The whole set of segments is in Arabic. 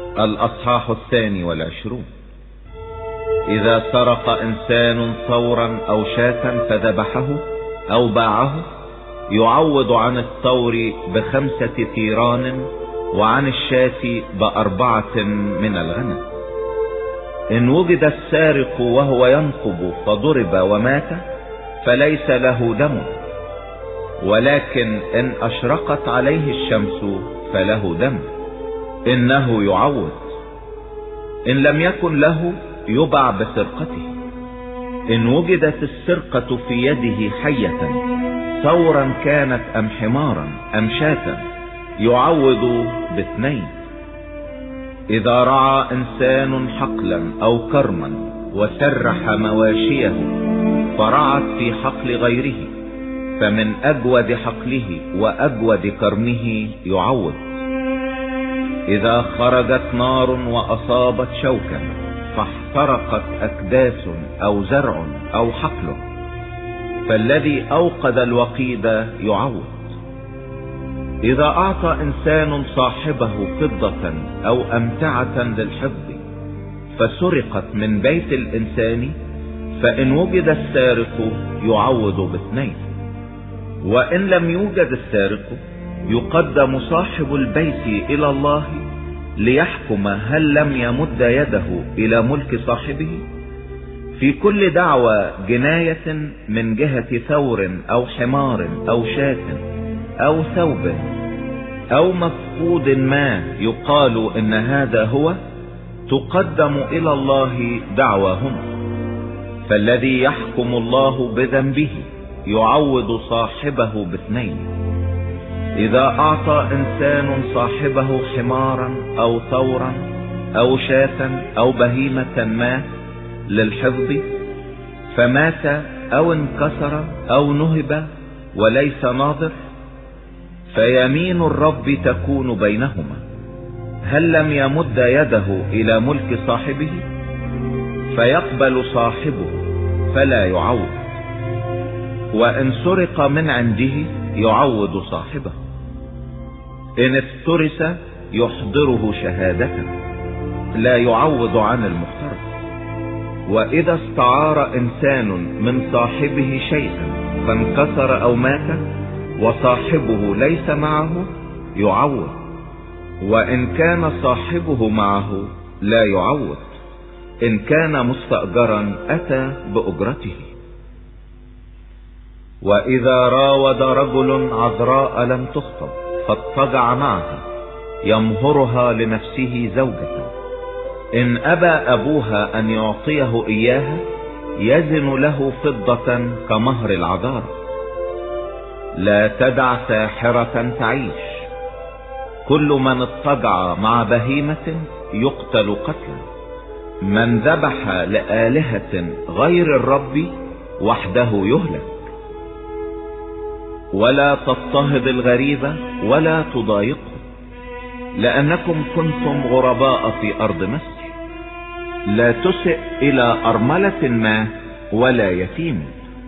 الأصحاح 22. إذا سرق إنسان ثورا أو شاة فذبحه أو باعه يعوض عن الثور ب5 ثيران وعن الشاة ب4 من الغنم. إن وجد السارق وهو ينقب فضرب ومات فليس له دم، ولكن إن أشرقت عليه الشمس فله دم، إنه يعوض. إن لم يكن له يباع بسرقته. إن وجدت السرقة في يده حية ثورا كانت أم حمارا أم شاة يعوض ب2. إذا رعى إنسان حقلا أو كرما وسرح مواشيه فرعت في حقل غيره فمن أجود حقله وأجود كرمه يعوض. إذا خرجت نار وأصابت شوكا فاحترقت أكداس أو زرع أو حقل فالذي أوقد الوقيد يعوض. إذا أعطى إنسان صاحبه فضة أو أمتعة للحفظ فسرقت من بيت الإنسان فإن وجد السارق يعوض ب2. وإن لم يوجد السارق يقدم صاحب البيت إلى الله ليحكم هل لم يمد يده إلى ملك صاحبه في كل دعوى جناية من جهة ثور أو حمار أو شاة أو ثوب أو مفقود ما يقال إن هذا هو، تقدم إلى الله دعواهما، فالذي يحكم الله بذنبه يعوض صاحبه ب2. إذا أعطى إنسان صاحبه حمارا أو ثورا أو شاة أو بهيمة ما للحفظ فمات أو انكسر أو نهب وليس ناظر فيمين الرب تكون بينهما هل لم يمد يده إلى ملك صاحبه فيقبل صاحبه فلا يعوض. وإن سرق من عنده يعوض صاحبه. إن افترس يحضره شهادة لا يعوض عن المفترس. وإذا استعار إنسان من صاحبه شيئا فانكسر أو مات وصاحبه ليس معه يعوض. وإن كان صاحبه معه لا يعوض. إن كان مستأجرا أتى بأجرته. وإذا راود رجل عذراء لم تخطب فاضطجع معها يمهرها لنفسه زوجة، إن أبى أبوها أن يعطيه إياها يزن له فضة كمهر العذارى. لا تدع ساحرة تعيش. كل من اضطجع مع بهيمة يقتل قتلا. من ذبح لآلهة غير الرب وحده يهلك. ولا تضطهد الغريب ولا تضايقه، لأنكم كنتم غرباء في أرض مصر. لا تسئ إلى أرملة ما ولا يتيم.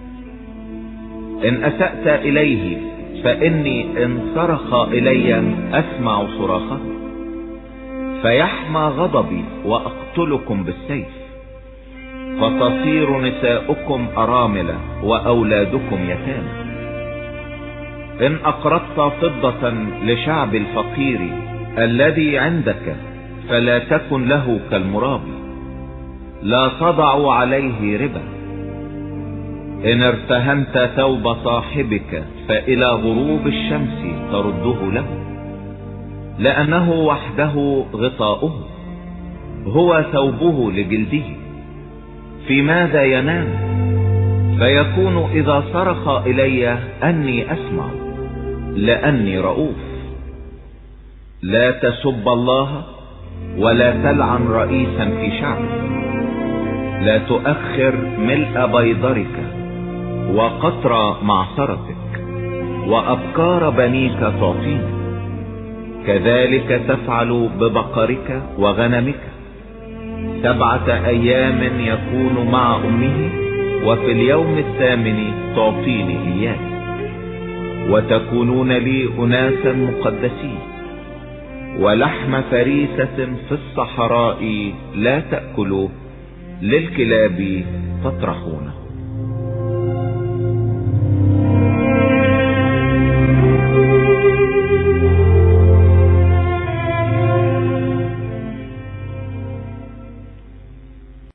إن أسأت إليه فإني إن صرخ إلي أسمع صراخه فيحمى غضبي وأقتلكم بالسيف فتصير نساؤكم أرامل وأولادكم يتامى. إن أقرضت فضة لشعب الفقير الذي عندك فلا تكن له كالمرابي. لا تضع عليه ربا. إن ارتهنت ثوب صاحبك فإلى غروب الشمس ترده له، لأنه وحده غطاؤه، هو ثوبه لجلده. في ماذا ينام؟ فيكون إذا صرخ إلي أني أسمع، لأني رؤوف. لا تسب الله ولا تلعن رئيسا في شعبك. لا تؤخر ملء بيضرك وقطر معصرتك وأبكار بنيك تعطيني. كذلك تفعل ببقرك وغنمك. 7 أيام يكون مع أمه وفي اليوم الثامن تعطيني إياه. وتكونون لي أناسا مقدسين. ولحم فريسة في الصحراء لا تأكلوه، للكلاب تطرحونه.